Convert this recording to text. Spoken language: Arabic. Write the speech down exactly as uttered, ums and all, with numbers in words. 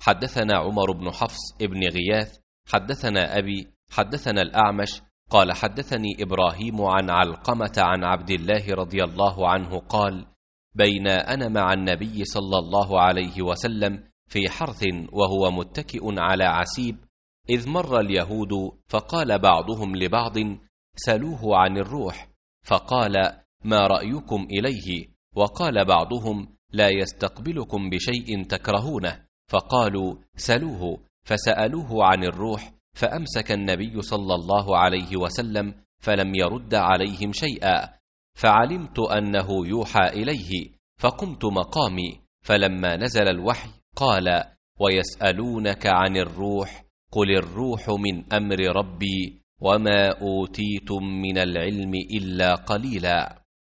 حدثنا عمر بن حفص ابن غياث حدثنا أبي حدثنا الأعمش قال حدثني إبراهيم عن علقمة عن عبد الله رضي الله عنه قال: بين أنا مع النبي صلى الله عليه وسلم في حرث وهو متكئ على عسيب، إذ مر اليهود فقال بعضهم لبعض: سلوه عن الروح، فقال: ما رأيكم إليه؟ وقال بعضهم: لا يستقبلكم بشيء تكرهونه، فقالوا: سلوه، فسألوه عن الروح، فأمسك النبي صلى الله عليه وسلم فلم يرد عليهم شيئا، فعلمت أنه يوحى إليه، فقمت مقامي، فلما نزل الوحي قال: ويسألونك عن الروح، قل الروح من أمر ربي وما أوتيتم من العلم إلا قليلا.